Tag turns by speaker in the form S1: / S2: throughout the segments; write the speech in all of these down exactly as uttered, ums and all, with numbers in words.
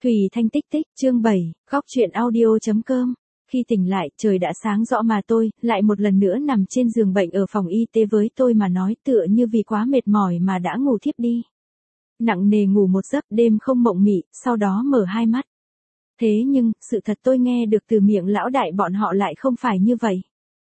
S1: Thủy Thanh tích tích, chương bảy, góc truyện audio.com. Khi tỉnh lại, trời đã sáng rõ mà tôi, lại một lần nữa nằm trên giường bệnh ở phòng y tế với tôi mà nói tựa như vì quá mệt mỏi mà đã ngủ thiếp đi. Nặng nề ngủ một giấc đêm không mộng mị, sau đó mở hai mắt. Thế nhưng, sự thật tôi nghe được từ miệng lão đại bọn họ lại không phải như vậy.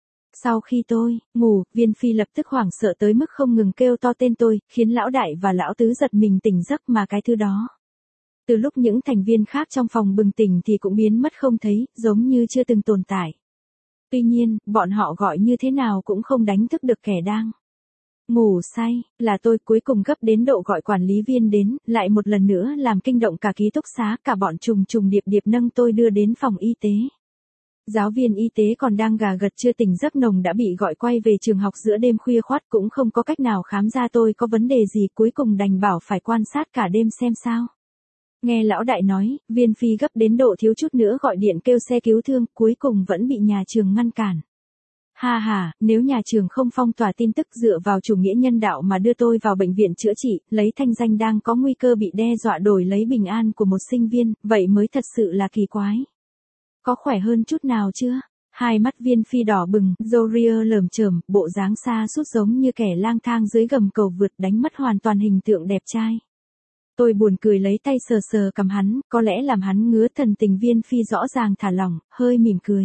S1: Sau khi tôi ngủ, Viên Phi lập tức hoảng sợ tới mức không ngừng kêu to tên tôi, khiến lão đại và lão tứ giật mình tỉnh giấc mà cái thứ đó. Từ lúc những thành viên khác trong phòng bừng tỉnh thì cũng biến mất không thấy, giống như chưa từng tồn tại. Tuy nhiên, bọn họ gọi như thế nào cũng không đánh thức được kẻ đang ngủ say, là tôi cuối cùng gấp đến độ gọi quản lý viên đến, lại một lần nữa làm kinh động cả ký túc xá, cả bọn trùng trùng điệp điệp nâng tôi đưa đến phòng y tế. Giáo viên y tế còn đang gà gật chưa tỉnh giấc nồng đã bị gọi quay về trường học giữa đêm khuya khoắt, cũng không có cách nào khám ra tôi có vấn đề gì, cuối cùng đành bảo phải quan sát cả đêm xem sao. Nghe lão đại nói, Viên Phi gấp đến độ thiếu chút nữa gọi điện kêu xe cứu thương, cuối cùng vẫn bị nhà trường ngăn cản. Ha ha, nếu nhà trường không phong tỏa tin tức dựa vào chủ nghĩa nhân đạo mà đưa tôi vào bệnh viện chữa trị, lấy thanh danh đang có nguy cơ bị đe dọa đổi lấy bình an của một sinh viên, vậy mới thật sự là kỳ quái. Có khỏe hơn chút nào chưa? Hai mắt Viên Phi đỏ bừng, râu ria lởm chởm, bộ dáng xa sút giống như kẻ lang thang dưới gầm cầu vượt, đánh mất hoàn toàn hình tượng đẹp trai. Tôi buồn cười lấy tay sờ sờ cằm hắn, có lẽ làm hắn ngứa thần tình. Viên Phi rõ ràng thả lỏng, hơi mỉm cười.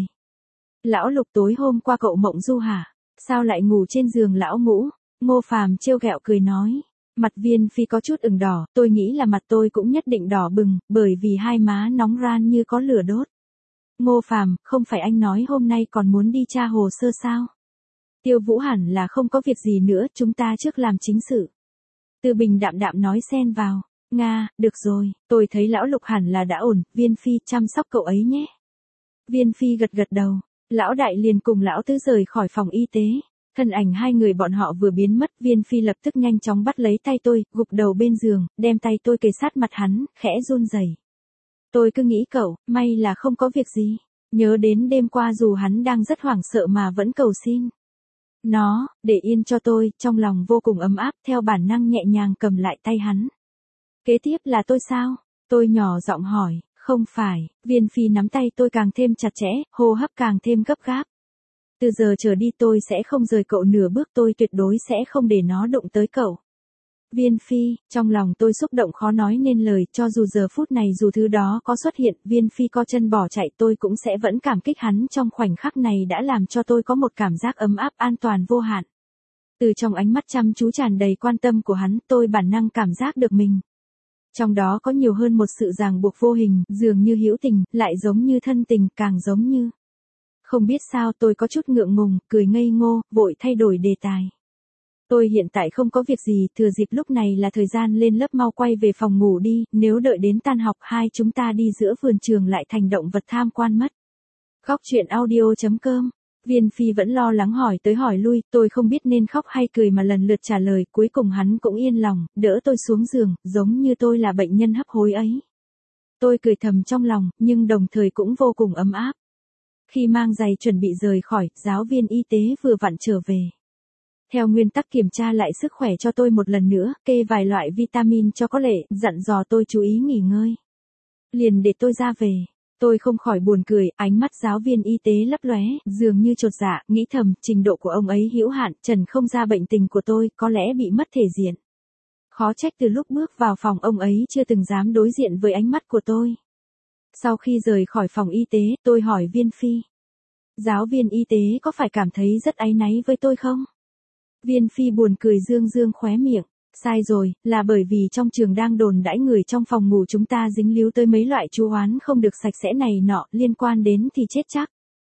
S1: Lão Lục, tối hôm qua cậu mộng du hả? Sao lại ngủ trên giường lão Ngũ? Ngô Phàm trêu ghẹo cười nói. Mặt Viên Phi có chút ửng đỏ, tôi nghĩ là mặt tôi cũng nhất định đỏ bừng, bởi vì hai má nóng ran như có lửa đốt. Ngô Phàm, không phải anh nói hôm nay còn muốn đi tra hồ sơ sao? Tiêu Vũ hẳn là không có việc gì nữa, chúng ta trước làm chính sự. Từ Bình đạm đạm nói xen vào. Nga, được rồi, tôi thấy lão Lục hẳn là đã ổn, Viên Phi chăm sóc cậu ấy nhé. Viên Phi gật gật đầu, lão đại liền cùng lão tứ rời khỏi phòng y tế. Thân ảnh hai người bọn họ vừa biến mất, Viên Phi lập tức nhanh chóng bắt lấy tay tôi, gục đầu bên giường, đem tay tôi kề sát mặt hắn, khẽ run rẩy. Tôi cứ nghĩ cậu, may là không có việc gì. Nhớ đến đêm qua dù hắn đang rất hoảng sợ mà vẫn cầu xin nó, để yên cho tôi, trong lòng vô cùng ấm áp, theo bản năng nhẹ nhàng cầm lại tay hắn. Kế tiếp là tôi sao? Tôi nhỏ giọng hỏi. Không phải. Viên Phi nắm tay tôi càng thêm chặt chẽ, hô hấp càng thêm gấp gáp. Từ giờ trở đi tôi sẽ không rời cậu nửa bước, tôi tuyệt đối sẽ không để nó đụng tới cậu. Viên Phi, trong lòng tôi xúc động khó nói nên lời, cho dù giờ phút này dù thứ đó có xuất hiện, Viên Phi co chân bỏ chạy tôi cũng sẽ vẫn cảm kích hắn, trong khoảnh khắc này đã làm cho tôi có một cảm giác ấm áp an toàn vô hạn. Từ trong ánh mắt chăm chú tràn đầy quan tâm của hắn, tôi bản năng cảm giác được mình. Trong đó có nhiều hơn một sự ràng buộc vô hình, dường như hữu tình, lại giống như thân tình, càng giống như. Không biết sao tôi có chút ngượng ngùng, cười ngây ngô, vội thay đổi đề tài. Tôi hiện tại không có việc gì, thừa dịp lúc này là thời gian lên lớp, mau quay về phòng ngủ đi, nếu đợi đến tan học hai chúng ta đi giữa vườn trường lại thành động vật tham quan mất. Góc truyện audio.com. Viên Phi vẫn lo lắng hỏi tới hỏi lui, tôi không biết nên khóc hay cười mà lần lượt trả lời, cuối cùng hắn cũng yên lòng, đỡ tôi xuống giường, giống như tôi là bệnh nhân hấp hối ấy. Tôi cười thầm trong lòng, nhưng đồng thời cũng vô cùng ấm áp. Khi mang giày chuẩn bị rời khỏi, giáo viên y tế vừa vặn trở về. Theo nguyên tắc kiểm tra lại sức khỏe cho tôi một lần nữa, kê vài loại vitamin cho có lệ, dặn dò tôi chú ý nghỉ ngơi. Liền để tôi ra về. Tôi không khỏi buồn cười, ánh mắt giáo viên y tế lấp lóe, dường như chột dạ, nghĩ thầm, trình độ của ông ấy hữu hạn, trần không ra bệnh tình của tôi, có lẽ bị mất thể diện. Khó trách từ lúc bước vào phòng ông ấy chưa từng dám đối diện với ánh mắt của tôi. Sau khi rời khỏi phòng y tế, tôi hỏi Viên Phi. Giáo viên y tế có phải cảm thấy rất áy náy với tôi không? Viên Phi buồn cười dương dương khóe miệng. Sai rồi, là bởi vì trong trường đang đồn đãi người trong phòng ngủ chúng ta dính líu tới mấy loại chú oán không được sạch sẽ này nọ, liên quan đến thì chết chắc.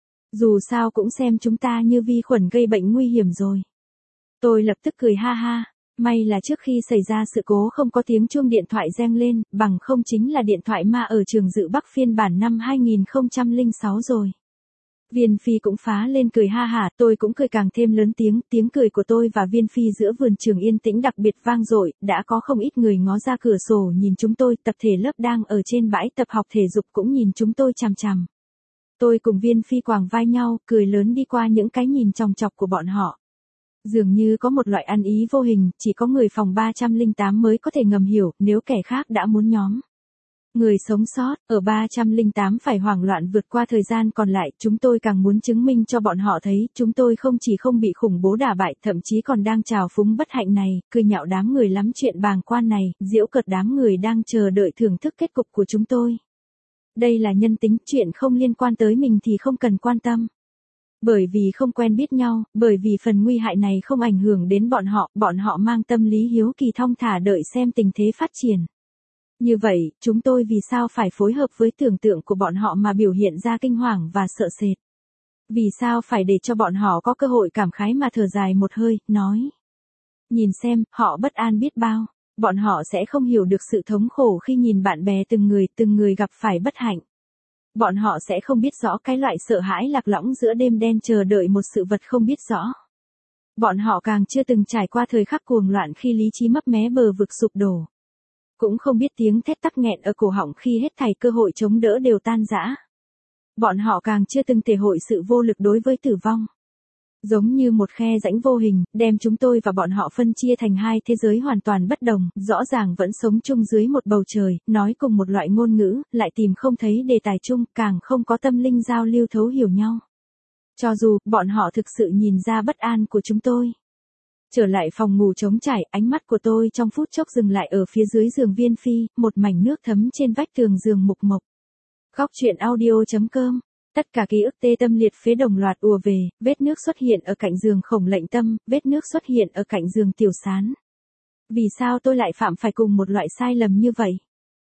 S1: Dù sao cũng xem chúng ta như vi khuẩn gây bệnh nguy hiểm rồi. Tôi lập tức cười ha ha, may là trước khi xảy ra sự cố không có tiếng chuông điện thoại reng lên, bằng không chính là điện thoại ma ở trường Dự Bắc phiên bản năm hai nghìn không trăm lẻ sáu rồi. Viên Phi cũng phá lên cười ha hả, tôi cũng cười càng thêm lớn tiếng, tiếng cười của tôi và Viên Phi giữa vườn trường yên tĩnh đặc biệt vang dội, đã có không ít người ngó ra cửa sổ nhìn chúng tôi, tập thể lớp đang ở trên bãi tập học thể dục cũng nhìn chúng tôi chằm chằm. Tôi cùng Viên Phi quàng vai nhau, cười lớn đi qua những cái nhìn chòng chọc của bọn họ. Dường như có một loại ăn ý vô hình, chỉ có người phòng ba trăm lẻ tám mới có thể ngầm hiểu, nếu kẻ khác đã muốn nhóm Người sống sót, ở ba trăm lẻ tám phải hoảng loạn vượt qua thời gian còn lại, chúng tôi càng muốn chứng minh cho bọn họ thấy, chúng tôi không chỉ không bị khủng bố đả bại, thậm chí còn đang trào phúng bất hạnh này, cười nhạo đám người lắm chuyện bàng quan này, giễu cợt đám người đang chờ đợi thưởng thức kết cục của chúng tôi. Đây là nhân tính, chuyện không liên quan tới mình thì không cần quan tâm. Bởi vì không quen biết nhau, bởi vì phần nguy hại này không ảnh hưởng đến bọn họ, bọn họ mang tâm lý hiếu kỳ thong thả đợi xem tình thế phát triển. Như vậy, chúng tôi vì sao phải phối hợp với tưởng tượng của bọn họ mà biểu hiện ra kinh hoàng và sợ sệt? Vì sao phải để cho bọn họ có cơ hội cảm khái mà thở dài một hơi, nói. Nhìn xem, họ bất an biết bao. Bọn họ sẽ không hiểu được sự thống khổ khi nhìn bạn bè từng người, từng người gặp phải bất hạnh. Bọn họ sẽ không biết rõ cái loại sợ hãi lạc lõng giữa đêm đen chờ đợi một sự vật không biết rõ. Bọn họ càng chưa từng trải qua thời khắc cuồng loạn khi lý trí mấp mé bờ vực sụp đổ. Cũng không biết tiếng thét tắc nghẹn ở cổ họng khi hết thảy cơ hội chống đỡ đều tan rã. Bọn họ càng chưa từng thể hội sự vô lực đối với tử vong. Giống như một khe rãnh vô hình, đem chúng tôi và bọn họ phân chia thành hai thế giới hoàn toàn bất đồng, rõ ràng vẫn sống chung dưới một bầu trời, nói cùng một loại ngôn ngữ, lại tìm không thấy đề tài chung, càng không có tâm linh giao lưu thấu hiểu nhau. Cho dù, bọn họ thực sự nhìn ra bất an của chúng tôi. Trở lại phòng ngủ trống trải, ánh mắt của tôi trong phút chốc dừng lại ở phía dưới giường Viên Phi, một mảnh nước thấm trên vách tường giường mục mộc. Góc truyện audio chấm com. Tất cả ký ức tê tâm liệt phế đồng loạt ùa về, vết nước xuất hiện ở cạnh giường Khổng Lệnh Tâm, vết nước xuất hiện ở cạnh giường Tiểu Sán. Vì sao tôi lại phạm phải cùng một loại sai lầm như vậy?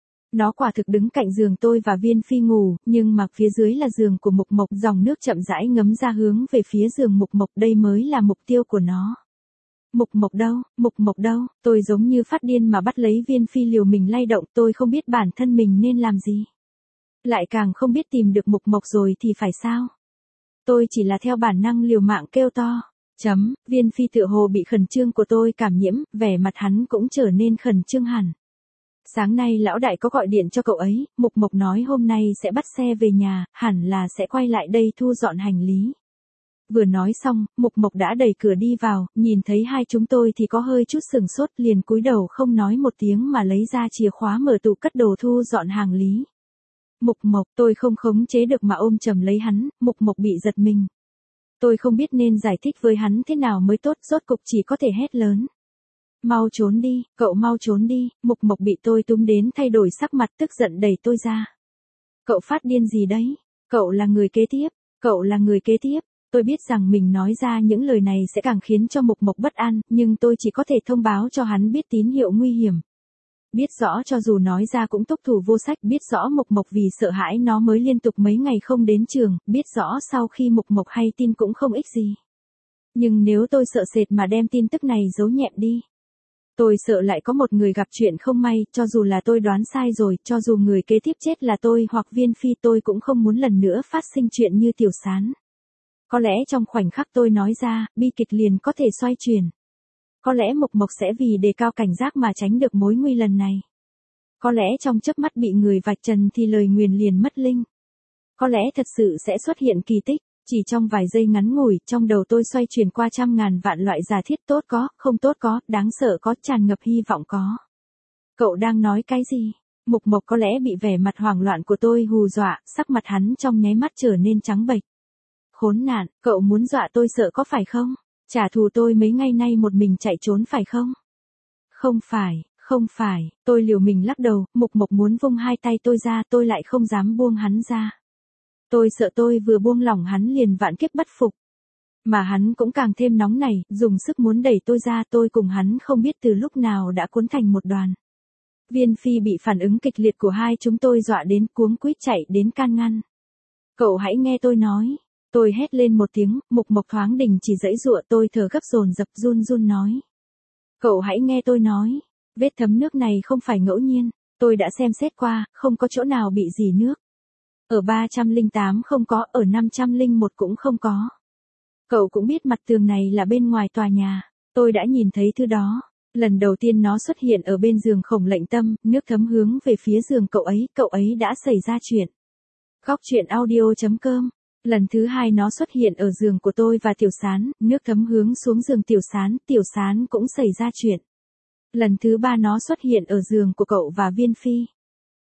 S1: Nó quả thực đứng cạnh giường tôi và Viên Phi ngủ, nhưng mà phía dưới là giường của Mục Mộc, dòng nước chậm rãi ngấm ra hướng về phía giường Mục Mộc, đây mới là mục tiêu của nó. Mục Mộc đâu, Mục Mộc đâu, tôi giống như phát điên mà bắt lấy Viên Phi liều mình lay động, tôi không biết bản thân mình nên làm gì. Lại càng không biết tìm được Mục Mộc rồi thì phải sao? Tôi chỉ là theo bản năng liều mạng kêu to. Chấm, Viên Phi tựa hồ bị khẩn trương của tôi cảm nhiễm, vẻ mặt hắn cũng trở nên khẩn trương hẳn. Sáng nay lão đại có gọi điện cho cậu ấy, Mục Mộc nói hôm nay sẽ bắt xe về nhà, hẳn là sẽ quay lại đây thu dọn hành lý. Vừa nói xong, Mục Mộc đã đẩy cửa đi vào, nhìn thấy hai chúng tôi thì có hơi chút sừng sốt, liền cúi đầu không nói một tiếng mà lấy ra chìa khóa mở tủ cất đồ thu dọn hàng lý. Mục Mộc, tôi không khống chế được mà ôm chầm lấy hắn, Mục Mộc bị giật mình. Tôi không biết nên giải thích với hắn thế nào mới tốt, rốt cục chỉ có thể hét lớn. Mau trốn đi, cậu mau trốn đi, Mục Mộc bị tôi túm đến thay đổi sắc mặt tức giận đẩy tôi ra. Cậu phát điên gì đấy? Cậu là người kế tiếp, cậu là người kế tiếp. Tôi biết rằng mình nói ra những lời này sẽ càng khiến cho Mục Mộc bất an, nhưng tôi chỉ có thể thông báo cho hắn biết tín hiệu nguy hiểm. Biết rõ cho dù nói ra cũng túc thủ vô sách, biết rõ Mục Mộc vì sợ hãi nó mới liên tục mấy ngày không đến trường, biết rõ sau khi Mục Mộc hay tin cũng không ích gì. Nhưng nếu tôi sợ sệt mà đem tin tức này giấu nhẹm đi. Tôi sợ lại có một người gặp chuyện không may, cho dù là tôi đoán sai rồi, cho dù người kế tiếp chết là tôi hoặc Viên Phi, tôi cũng không muốn lần nữa phát sinh chuyện như Tiểu Sán. Có lẽ trong khoảnh khắc tôi nói ra, bi kịch liền có thể xoay chuyển. Có lẽ Mục Mộc sẽ vì đề cao cảnh giác mà tránh được mối nguy lần này. Có lẽ trong chớp mắt bị người vạch trần thì lời nguyền liền mất linh. Có lẽ thật sự sẽ xuất hiện kỳ tích, chỉ trong vài giây ngắn ngủi, trong đầu tôi xoay chuyển qua trăm ngàn vạn loại giả thiết, tốt có, không tốt có, đáng sợ có, tràn ngập hy vọng có. Cậu đang nói cái gì? Mục Mộc có lẽ bị vẻ mặt hoảng loạn của tôi hù dọa, sắc mặt hắn trong nháy mắt trở nên trắng bệch. Khốn nạn, cậu muốn dọa tôi sợ có phải không? Trả thù tôi mấy ngày nay một mình chạy trốn phải không? Không phải, không phải, tôi liều mình lắc đầu, Mục Mộc muốn vung hai tay tôi ra, tôi lại không dám buông hắn ra. Tôi sợ tôi vừa buông lỏng hắn liền vạn kiếp bất phục. Mà hắn cũng càng thêm nóng nảy, dùng sức muốn đẩy tôi ra, tôi cùng hắn không biết từ lúc nào đã cuốn thành một đoàn. Viên Phi bị phản ứng kịch liệt của hai chúng tôi dọa đến cuống quýt chạy đến can ngăn. Cậu hãy nghe tôi nói. Tôi hét lên một tiếng, Mục Mộc thoáng đình chỉ giãy giụa, tôi thở gấp dồn dập run run nói. Cậu hãy nghe tôi nói, vết thấm nước này không phải ngẫu nhiên, tôi đã xem xét qua, không có chỗ nào bị dỉ nước. Ở ba trăm lẻ tám không có, ở năm trăm lẻ một cũng không có. Cậu cũng biết mặt tường này là bên ngoài tòa nhà, tôi đã nhìn thấy thứ đó. Lần đầu tiên nó xuất hiện ở bên giường Khổng Lệnh Tâm, nước thấm hướng về phía giường cậu ấy, cậu ấy đã xảy ra chuyện. Góc truyện audio chấm com. Lần thứ hai nó xuất hiện ở giường của tôi và Tiểu Sán, nước thấm hướng xuống giường Tiểu Sán, Tiểu Sán cũng xảy ra chuyện. Lần thứ ba nó xuất hiện ở giường của cậu và Viên Phi.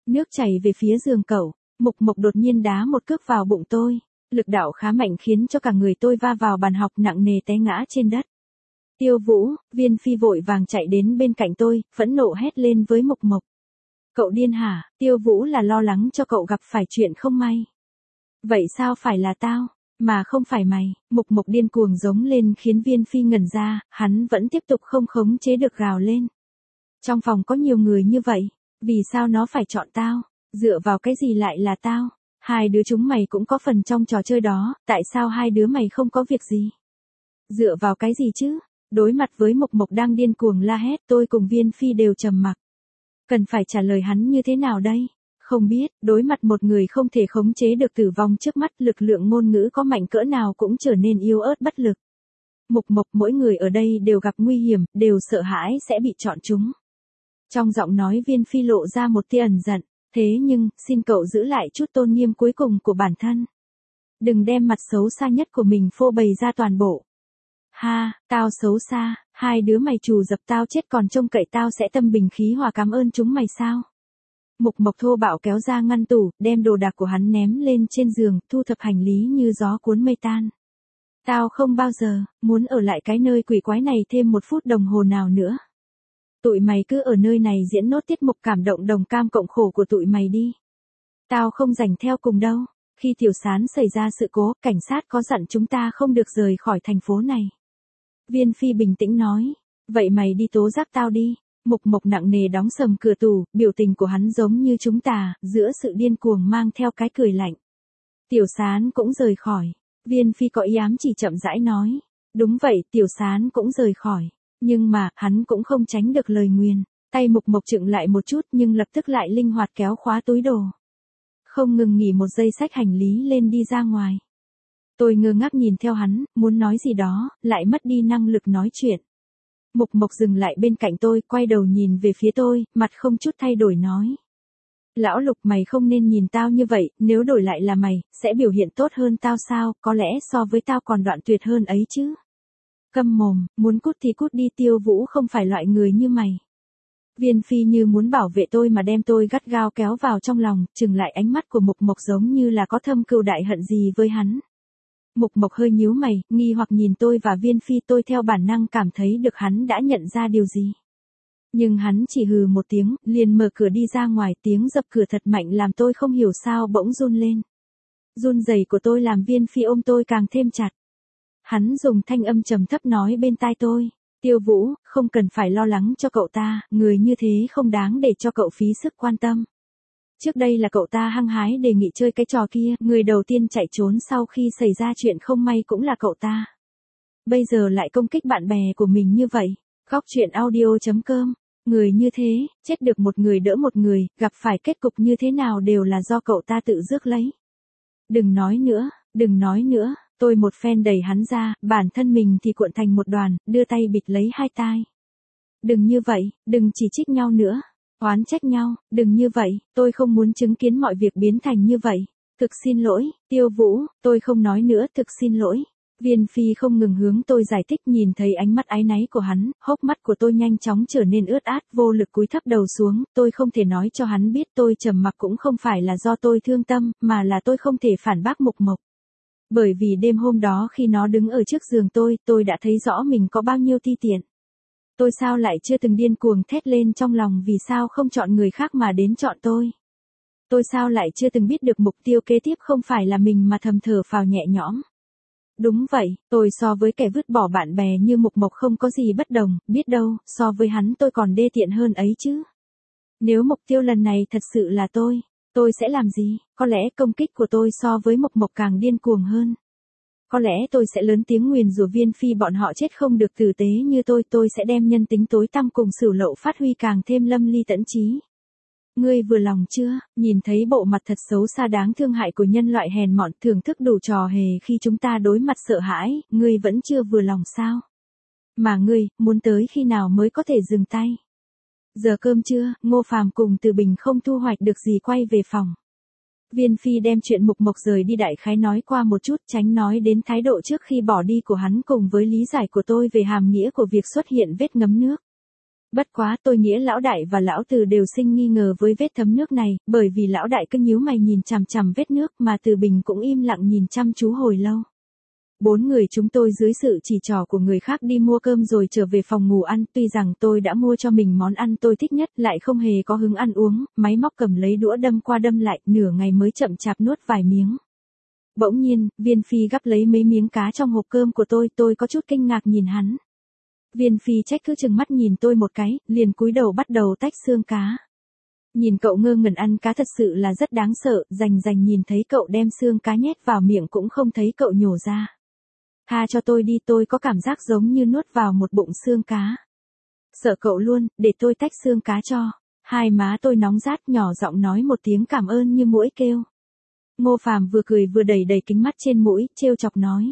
S1: Nước chảy về phía giường cậu, Mục Mộc đột nhiên đá một cước vào bụng tôi, lực đạo khá mạnh khiến cho cả người tôi va vào bàn học nặng nề té ngã trên đất. Tiêu Vũ, Viên Phi vội vàng chạy đến bên cạnh tôi, phẫn nộ hét lên với Mục Mộc. Cậu điên hả? Tiêu Vũ là lo lắng cho cậu gặp phải chuyện không may. Vậy sao phải là tao, mà không phải mày? Mục Mộc điên cuồng giống lên khiến Viên Phi ngẩn ra, hắn vẫn tiếp tục không khống chế được gào lên. Trong phòng có nhiều người như vậy, vì sao nó phải chọn tao? Dựa vào cái gì lại là tao? Hai đứa chúng mày cũng có phần trong trò chơi đó, tại sao hai đứa mày không có việc gì? Dựa vào cái gì chứ? Đối mặt với Mục Mộc đang điên cuồng la hét, tôi cùng Viên Phi đều trầm mặc. Cần phải trả lời hắn như thế nào đây? Không biết, đối mặt một người không thể khống chế được tử vong trước mắt, lực lượng ngôn ngữ có mạnh cỡ nào cũng trở nên yếu ớt bất lực. Mục Mộc, mỗi người ở đây đều gặp nguy hiểm, đều sợ hãi sẽ bị chọn chúng. Trong giọng nói Viên Phi lộ ra một tia ẩn giận, thế nhưng, xin cậu giữ lại chút tôn nghiêm cuối cùng của bản thân. Đừng đem mặt xấu xa nhất của mình phô bày ra toàn bộ. Ha, tao xấu xa, hai đứa mày trù dập tao chết còn trông cậy tao sẽ tâm bình khí hòa cảm ơn chúng mày sao? Mục Mộc thô bạo kéo ra ngăn tủ, đem đồ đạc của hắn ném lên trên giường, thu thập hành lý như gió cuốn mây tan. Tao không bao giờ muốn ở lại cái nơi quỷ quái này thêm một phút đồng hồ nào nữa. Tụi mày cứ ở nơi này diễn nốt tiết mục cảm động đồng cam cộng khổ của tụi mày đi. Tao không rảnh theo cùng đâu. Khi Tiểu Sán xảy ra sự cố, cảnh sát có dặn chúng ta không được rời khỏi thành phố này. Viên Phi bình tĩnh nói, vậy mày đi tố giác tao đi. Mục Mộc nặng nề đóng sầm cửa tủ, biểu tình của hắn giống như chúng ta, giữa sự điên cuồng mang theo cái cười lạnh. Tiểu Sán cũng rời khỏi. Viên Phi có ý ám chỉ chậm rãi nói. Đúng vậy, Tiểu Sán cũng rời khỏi. Nhưng mà, hắn cũng không tránh được lời nguyền. Tay Mục Mộc chững lại một chút nhưng lập tức lại linh hoạt kéo khóa túi đồ. Không ngừng nghỉ một giây xách hành lý lên đi ra ngoài. Tôi ngơ ngác nhìn theo hắn, muốn nói gì đó, lại mất đi năng lực nói chuyện. Mục Mộc dừng lại bên cạnh tôi, quay đầu nhìn về phía tôi, mặt không chút thay đổi nói. Lão Lục, mày không nên nhìn tao như vậy, nếu đổi lại là mày, sẽ biểu hiện tốt hơn tao sao, có lẽ so với tao còn đoạn tuyệt hơn ấy chứ. Câm mồm, muốn cút thì cút đi, Tiêu Vũ không phải loại người như mày. Viên Phi như muốn bảo vệ tôi mà đem tôi gắt gao kéo vào trong lòng, chừng lại ánh mắt của Mục Mộc giống như là có thâm cừu đại hận gì với hắn. Mục Mộc hơi nhíu mày, nghi hoặc nhìn tôi và Viên Phi, tôi theo bản năng cảm thấy được hắn đã nhận ra điều gì. Nhưng hắn chỉ hừ một tiếng, liền mở cửa đi ra ngoài, tiếng dập cửa thật mạnh làm tôi không hiểu sao bỗng run lên. Run rẩy của tôi làm Viên Phi ôm tôi càng thêm chặt. Hắn dùng thanh âm trầm thấp nói bên tai tôi, Tiêu Vũ, không cần phải lo lắng cho cậu ta, người như thế không đáng để cho cậu phí sức quan tâm. Trước đây là cậu ta hăng hái đề nghị chơi cái trò kia, người đầu tiên chạy trốn sau khi xảy ra chuyện không may cũng là cậu ta. Bây giờ lại công kích bạn bè của mình như vậy. Góc truyện audio chấm com, người như thế, chết được một người đỡ một người, gặp phải kết cục như thế nào đều là do cậu ta tự rước lấy. Đừng nói nữa, đừng nói nữa. Tôi một phen đẩy hắn ra, bản thân mình thì cuộn thành một đoàn, đưa tay bịt lấy hai tai. Đừng như vậy, đừng chỉ trích nhau nữa, oán trách nhau, đừng như vậy, tôi không muốn chứng kiến mọi việc biến thành như vậy. Thực xin lỗi, Tiêu Vũ, tôi không nói nữa, thực xin lỗi. Viên Phi không ngừng hướng tôi giải thích, nhìn thấy ánh mắt áy náy của hắn, hốc mắt của tôi nhanh chóng trở nên ướt át, vô lực cúi thấp đầu xuống, tôi không thể nói cho hắn biết tôi trầm mặc cũng không phải là do tôi thương tâm, mà là tôi không thể phản bác Mục Mộc. Bởi vì đêm hôm đó khi nó đứng ở trước giường tôi, tôi đã thấy rõ mình có bao nhiêu ti tiện. Tôi sao lại chưa từng điên cuồng thét lên trong lòng vì sao không chọn người khác mà đến chọn tôi. Tôi sao lại chưa từng biết được mục tiêu kế tiếp không phải là mình mà thầm thở phào nhẹ nhõm. Đúng vậy, tôi so với kẻ vứt bỏ bạn bè như Mục Mộc không có gì bất đồng, biết đâu, so với hắn tôi còn đê tiện hơn ấy chứ. Nếu mục tiêu lần này thật sự là tôi, tôi sẽ làm gì? Có lẽ công kích của tôi so với Mộc Mộc càng điên cuồng hơn. Có lẽ tôi sẽ lớn tiếng nguyền rủa Viên Phi bọn họ chết không được tử tế như tôi, tôi sẽ đem nhân tính tối tăm cùng Sửu Lậu phát huy càng thêm lâm ly tẫn trí. Ngươi vừa lòng chưa? Nhìn thấy bộ mặt thật xấu xa đáng thương hại của nhân loại hèn mọn, thưởng thức đủ trò hề khi chúng ta đối mặt sợ hãi, ngươi vẫn chưa vừa lòng sao? Mà ngươi, muốn tới khi nào mới có thể dừng tay? Giờ cơm trưa, Ngô Phàm cùng Từ Bình không thu hoạch được gì quay về phòng. Viên Phi đem chuyện Mục Mộc rời đi đại khái nói qua một chút, tránh nói đến thái độ trước khi bỏ đi của hắn cùng với lý giải của tôi về hàm nghĩa của việc xuất hiện vết ngấm nước. Bất quá tôi nghĩa lão đại và lão Từ đều sinh nghi ngờ với vết thấm nước này, bởi vì lão đại cứ nhíu mày nhìn chằm chằm vết nước mà Từ Bình cũng im lặng nhìn chăm chú hồi lâu. Bốn người chúng tôi dưới sự chỉ trỏ của người khác đi mua cơm rồi trở về phòng ngủ ăn, tuy rằng tôi đã mua cho mình món ăn tôi thích nhất lại không hề có hứng ăn uống, máy móc cầm lấy đũa đâm qua đâm lại, nửa ngày mới chậm chạp nuốt vài miếng. Bỗng nhiên, Viên Phi gắp lấy mấy miếng cá trong hộp cơm của tôi, tôi có chút kinh ngạc nhìn hắn. Viên Phi trách cứ chừng mắt nhìn tôi một cái, liền cúi đầu bắt đầu tách xương cá. Nhìn cậu ngơ ngẩn ăn cá thật sự là rất đáng sợ, rành rành nhìn thấy cậu đem xương cá nhét vào miệng cũng không thấy cậu nhổ ra. Tha cho tôi đi, tôi có cảm giác giống như nuốt vào một bụng xương cá. Sợ cậu luôn, để tôi tách xương cá cho. Hai má tôi nóng rát, nhỏ giọng nói một tiếng cảm ơn như muỗi kêu. Ngô Phàm vừa cười vừa đẩy đẩy kính mắt trên mũi, trêu chọc nói.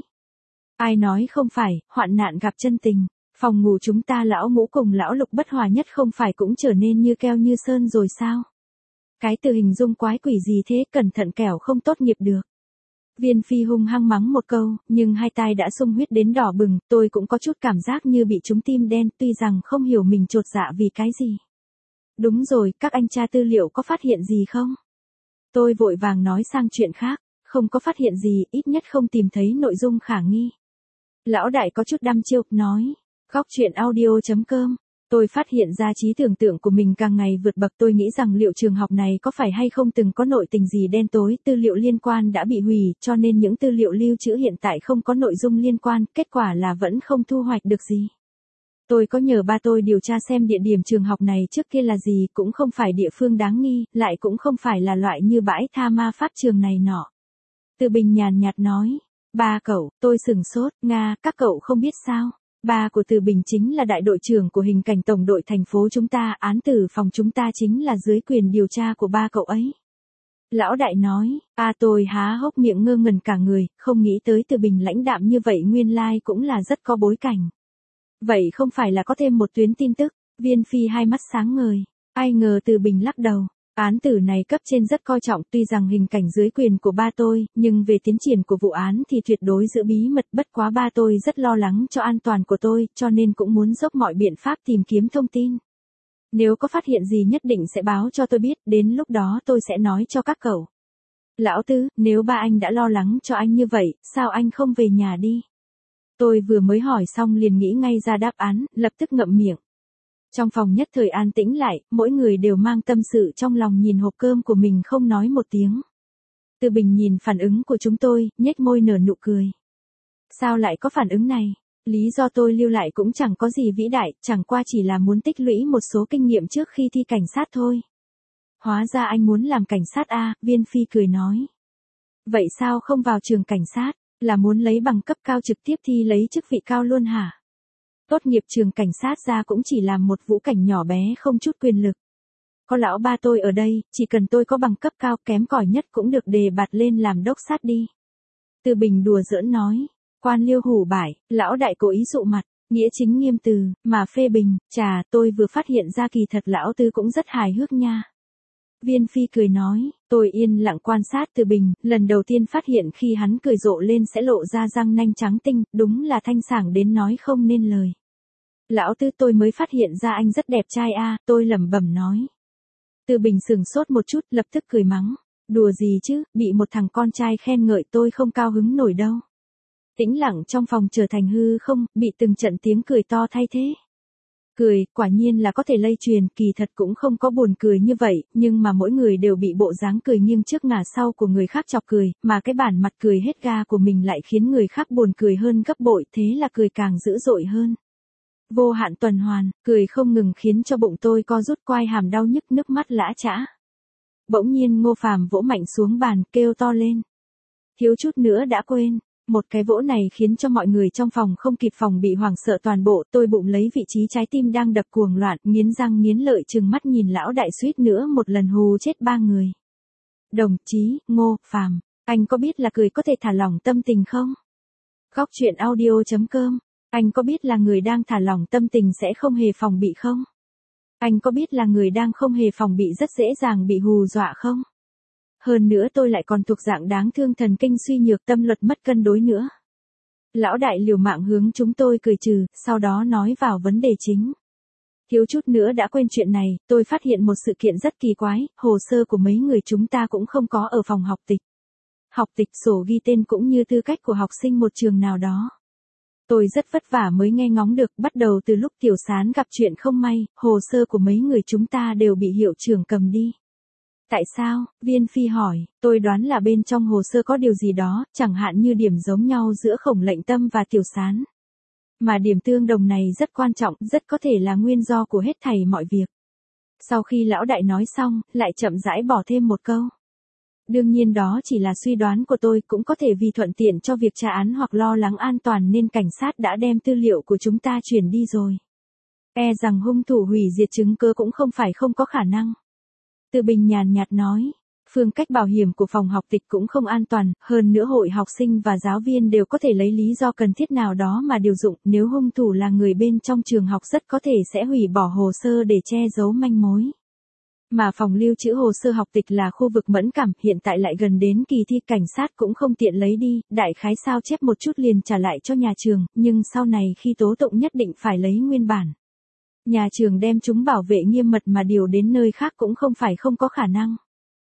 S1: Ai nói không phải, hoạn nạn gặp chân tình. Phòng ngủ chúng ta lão Ngũ cùng lão Lục bất hòa nhất không phải cũng trở nên như keo như sơn rồi sao? Cái từ hình dung quái quỷ gì thế, cẩn thận kẻo không tốt nghiệp được. Viên Phi hung hăng mắng một câu, nhưng hai tai đã sung huyết đến đỏ bừng, tôi cũng có chút cảm giác như bị trúng tim đen, tuy rằng không hiểu mình chột dạ vì cái gì. Đúng rồi, các anh tra tư liệu có phát hiện gì không? Tôi vội vàng nói sang chuyện khác, không có phát hiện gì, ít nhất không tìm thấy nội dung khả nghi. Lão đại có chút đăm chiêu, nói, góc truyện audio chấm com. Tôi phát hiện ra trí tưởng tượng của mình càng ngày vượt bậc, tôi nghĩ rằng liệu trường học này có phải hay không từng có nội tình gì đen tối, tư liệu liên quan đã bị hủy, cho nên những tư liệu lưu trữ hiện tại không có nội dung liên quan, kết quả là vẫn không thu hoạch được gì. Tôi có nhờ ba tôi điều tra xem địa điểm trường học này trước kia là gì, cũng không phải địa phương đáng nghi, lại cũng không phải là loại như bãi tha ma pháp trường này nọ. Từ Bình nhàn nhạt nói, ba cậu, tôi sửng sốt, Nga, các cậu không biết sao. Ba của Từ Bình chính là đại đội trưởng của hình cảnh tổng đội thành phố chúng ta, án tử phòng chúng ta chính là dưới quyền điều tra của ba cậu ấy. Lão đại nói, a tôi há hốc miệng ngơ ngẩn cả người, không nghĩ tới Từ Bình lãnh đạm như vậy nguyên lai cũng là rất có bối cảnh. Vậy không phải là có thêm một tuyến tin tức, Viên Phi hai mắt sáng ngời, ai ngờ Từ Bình lắc đầu. Án tử này cấp trên rất coi trọng, tuy rằng hình cảnh dưới quyền của ba tôi, nhưng về tiến triển của vụ án thì tuyệt đối giữ bí mật, bất quá ba tôi rất lo lắng cho an toàn của tôi, cho nên cũng muốn dốc mọi biện pháp tìm kiếm thông tin. Nếu có phát hiện gì nhất định sẽ báo cho tôi biết, đến lúc đó tôi sẽ nói cho các cậu. Lão Tứ, nếu ba anh đã lo lắng cho anh như vậy, sao anh không về nhà đi? Tôi vừa mới hỏi xong liền nghĩ ngay ra đáp án, lập tức ngậm miệng. Trong phòng nhất thời an tĩnh lại, mỗi người đều mang tâm sự trong lòng nhìn hộp cơm của mình không nói một tiếng. Từ Bình nhìn phản ứng của chúng tôi, nhếch môi nở nụ cười. Sao lại có phản ứng này? Lý do tôi lưu lại cũng chẳng có gì vĩ đại, chẳng qua chỉ là muốn tích lũy một số kinh nghiệm trước khi thi cảnh sát thôi. Hóa ra anh muốn làm cảnh sát à, Viên Phi cười nói. Vậy sao không vào trường cảnh sát, là muốn lấy bằng cấp cao trực tiếp thi lấy chức vị cao luôn hả? Tốt nghiệp trường cảnh sát ra cũng chỉ làm một vũ cảnh nhỏ bé không chút quyền lực. Có lão ba tôi ở đây, chỉ cần tôi có bằng cấp cao kém cỏi nhất cũng được đề bạt lên làm đốc sát đi. Từ Bình đùa giỡn nói, quan liêu hủ bại, lão đại cố ý dụ mặt, nghĩa chính nghiêm từ, mà phê bình, chà, tôi vừa phát hiện ra kỳ thật lão Tư cũng rất hài hước nha. Viên Phi cười nói, tôi yên lặng quan sát Từ Bình, lần đầu tiên phát hiện khi hắn cười rộ lên sẽ lộ ra răng nanh trắng tinh, đúng là thanh sảng đến nói không nên lời. Lão Tư, tôi mới phát hiện ra anh rất đẹp trai a, tôi lẩm bẩm nói. Từ Bình sừng sốt một chút, lập tức cười mắng, đùa gì chứ, bị một thằng con trai khen ngợi tôi không cao hứng nổi đâu. Tĩnh lặng trong phòng trở thành hư không, bị từng trận tiếng cười to thay thế. Cười, quả nhiên là có thể lây truyền, kỳ thật cũng không có buồn cười như vậy, nhưng mà mỗi người đều bị bộ dáng cười nghiêng trước ngả sau của người khác chọc cười, mà cái bản mặt cười hết ga của mình lại khiến người khác buồn cười hơn gấp bội, thế là cười càng dữ dội hơn. Vô hạn tuần hoàn, cười không ngừng khiến cho bụng tôi co rút, quai hàm đau nhức, nước mắt lã chã. Bỗng nhiên Ngô Phàm vỗ mạnh xuống bàn, kêu to lên. Thiếu chút nữa đã quên. Một cái vỗ này khiến cho mọi người trong phòng không kịp phòng bị hoảng sợ toàn bộ, tôi bụng lấy vị trí trái tim đang đập cuồng loạn, nghiến răng nghiến lợi trừng mắt nhìn lão đại suýt nữa một lần hù chết ba người. Đồng chí, Ngô Phàm, anh có biết là cười có thể thả lỏng tâm tình không? Góc truyện audio chấm com, anh có biết là người đang thả lỏng tâm tình sẽ không hề phòng bị không? Anh có biết là người đang không hề phòng bị rất dễ dàng bị hù dọa không? Hơn nữa tôi lại còn thuộc dạng đáng thương thần kinh suy nhược tâm luật mất cân đối nữa. Lão đại liều mạng hướng chúng tôi cười trừ, sau đó nói vào vấn đề chính. Thiếu chút nữa đã quên chuyện này, tôi phát hiện một sự kiện rất kỳ quái, hồ sơ của mấy người chúng ta cũng không có ở phòng học tịch. Học tịch sổ ghi tên cũng như tư cách của học sinh một trường nào đó. Tôi rất vất vả mới nghe ngóng được, bắt đầu từ lúc Tiểu Sán gặp chuyện không may, hồ sơ của mấy người chúng ta đều bị hiệu trưởng cầm đi. Tại sao? Viên Phi hỏi, tôi đoán là bên trong hồ sơ có điều gì đó, chẳng hạn như điểm giống nhau giữa Khổng Lệnh Tâm và Tiểu Sán. Mà điểm tương đồng này rất quan trọng, rất có thể là nguyên do của hết thảy mọi việc. Sau khi lão đại nói xong, lại chậm rãi bỏ thêm một câu. Đương nhiên đó chỉ là suy đoán của tôi, cũng có thể vì thuận tiện cho việc tra án hoặc lo lắng an toàn nên cảnh sát đã đem tư liệu của chúng ta chuyển đi rồi. E rằng hung thủ hủy diệt chứng cứ cũng không phải không có khả năng. Từ Bình nhàn nhạt nói, phương cách bảo hiểm của phòng học tịch cũng không an toàn, hơn nữa hội học sinh và giáo viên đều có thể lấy lý do cần thiết nào đó mà điều dụng, nếu hung thủ là người bên trong trường học rất có thể sẽ hủy bỏ hồ sơ để che giấu manh mối. Mà phòng lưu trữ hồ sơ học tịch là khu vực mẫn cảm, hiện tại lại gần đến kỳ thi, cảnh sát cũng không tiện lấy đi, đại khái sao chép một chút liền trả lại cho nhà trường, nhưng sau này khi tố tụng nhất định phải lấy nguyên bản. Nhà trường đem chúng bảo vệ nghiêm mật mà điều đến nơi khác cũng không phải không có khả năng.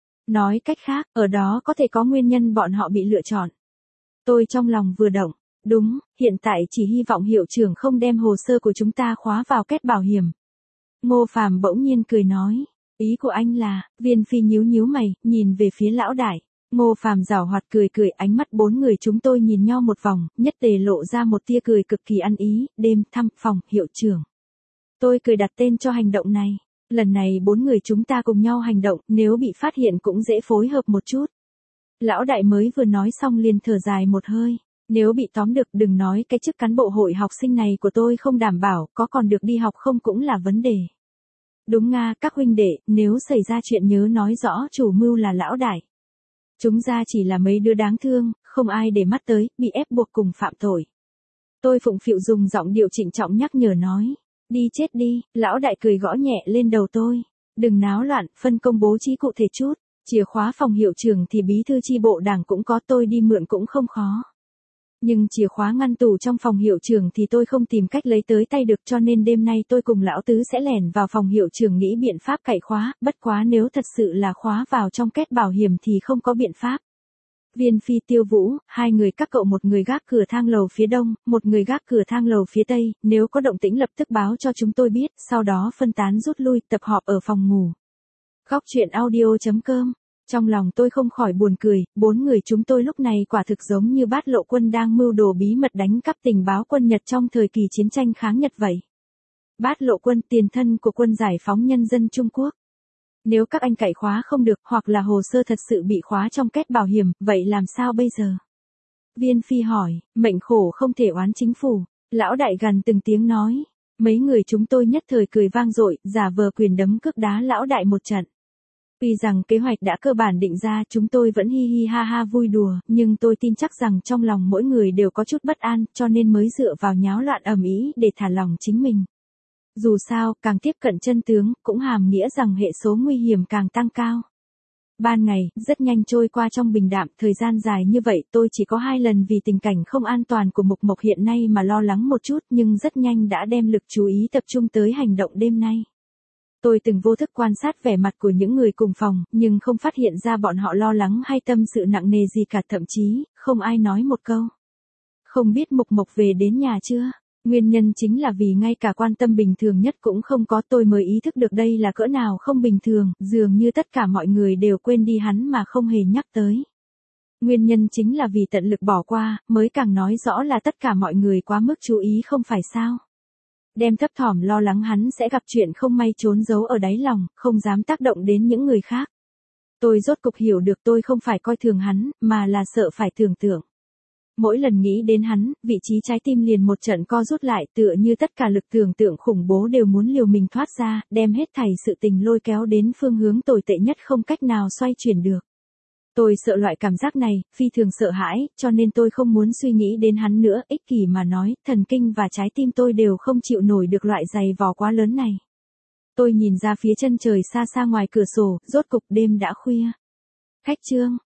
S1: Nói cách khác, ở đó có thể có nguyên nhân bọn họ bị lựa chọn. Tôi trong lòng vừa động, đúng, hiện tại chỉ hy vọng hiệu trưởng không đem hồ sơ của chúng ta khóa vào kết bảo hiểm. Ngô Phàm bỗng nhiên cười nói, ý của anh là, Viên Phi nhíu nhíu mày, nhìn về phía lão đại. Ngô Phàm giảo hoạt cười cười, ánh mắt bốn người chúng tôi nhìn nhau một vòng, nhất tề lộ ra một tia cười cực kỳ ăn ý, đêm thăm phòng, hiệu trưởng. Tôi cười đặt tên cho hành động này. Lần này bốn người chúng ta cùng nhau hành động, nếu bị phát hiện cũng dễ phối hợp một chút. Lão đại mới vừa nói xong liền thở dài một hơi. Nếu bị tóm được đừng nói cái chức cán bộ hội học sinh này của tôi không đảm bảo, có còn được đi học không cũng là vấn đề. Đúng nga, các huynh đệ, nếu xảy ra chuyện nhớ nói rõ chủ mưu là lão đại. Chúng ra chỉ là mấy đứa đáng thương, không ai để mắt tới, bị ép buộc cùng phạm tội. Tôi phụng phịu dùng giọng điệu trịnh trọng nhắc nhở nói. Đi chết đi, lão đại cười gõ nhẹ lên đầu tôi. Đừng náo loạn, phân công bố trí cụ thể chút. Chìa khóa phòng hiệu trưởng thì bí thư chi bộ đảng cũng có, tôi đi mượn cũng không khó. Nhưng chìa khóa ngăn tủ trong phòng hiệu trưởng thì tôi không tìm cách lấy tới tay được, cho nên đêm nay tôi cùng lão tứ sẽ lẻn vào phòng hiệu trưởng nghĩ biện pháp cậy khóa, bất quá nếu thật sự là khóa vào trong kết bảo hiểm thì không có biện pháp. Viên Phi, Tiêu Vũ, hai người các cậu, một người gác cửa thang lầu phía đông, một người gác cửa thang lầu phía tây, nếu có động tĩnh lập tức báo cho chúng tôi biết, sau đó phân tán rút lui, tập họp ở phòng ngủ. Góc truyện audio chấm com. Trong lòng tôi không khỏi buồn cười, bốn người chúng tôi lúc này quả thực giống như Bát Lộ Quân đang mưu đồ bí mật đánh cắp tình báo quân Nhật trong thời kỳ chiến tranh kháng Nhật vậy. Bát Lộ Quân, tiền thân của quân giải phóng nhân dân Trung Quốc. Nếu các anh cậy khóa không được, hoặc là hồ sơ thật sự bị khóa trong kết bảo hiểm, vậy làm sao bây giờ? Viên Phi hỏi, mệnh khổ không thể oán chính phủ. Lão đại gằn từng tiếng nói. Mấy người chúng tôi nhất thời cười vang dội, giả vờ quyền đấm cước đá lão đại một trận. Tuy rằng kế hoạch đã cơ bản định ra, chúng tôi vẫn hi hi ha ha vui đùa, nhưng tôi tin chắc rằng trong lòng mỗi người đều có chút bất an, cho nên mới dựa vào nháo loạn ầm ĩ để thả lòng chính mình. Dù sao, càng tiếp cận chân tướng, cũng hàm nghĩa rằng hệ số nguy hiểm càng tăng cao. Ban ngày, rất nhanh trôi qua trong bình đạm, thời gian dài như vậy tôi chỉ có hai lần vì tình cảnh không an toàn của Mục Mộc hiện nay mà lo lắng một chút, nhưng rất nhanh đã đem lực chú ý tập trung tới hành động đêm nay. Tôi từng vô thức quan sát vẻ mặt của những người cùng phòng, nhưng không phát hiện ra bọn họ lo lắng hay tâm sự nặng nề gì cả, thậm chí, không ai nói một câu. Không biết Mục Mộc về đến nhà chưa? Nguyên nhân chính là vì ngay cả quan tâm bình thường nhất cũng không có, tôi mới ý thức được đây là cỡ nào không bình thường, dường như tất cả mọi người đều quên đi hắn mà không hề nhắc tới. Nguyên nhân chính là vì tận lực bỏ qua, mới càng nói rõ là tất cả mọi người quá mức chú ý không phải sao. Đem thấp thỏm lo lắng hắn sẽ gặp chuyện không may trốn giấu ở đáy lòng, không dám tác động đến những người khác. Tôi rốt cục hiểu được tôi không phải coi thường hắn, mà là sợ phải tưởng tượng. Mỗi lần nghĩ đến hắn, vị trí trái tim liền một trận co rút lại, tựa như tất cả lực tưởng tượng khủng bố đều muốn liều mình thoát ra, đem hết thảy sự tình lôi kéo đến phương hướng tồi tệ nhất không cách nào xoay chuyển được. Tôi sợ loại cảm giác này, phi thường sợ hãi, cho nên tôi không muốn suy nghĩ đến hắn nữa, ích kỷ mà nói, thần kinh và trái tim tôi đều không chịu nổi được loại giày vò quá lớn này. Tôi nhìn ra phía chân trời xa xa ngoài cửa sổ, rốt cục đêm đã khuya. Khách Trương,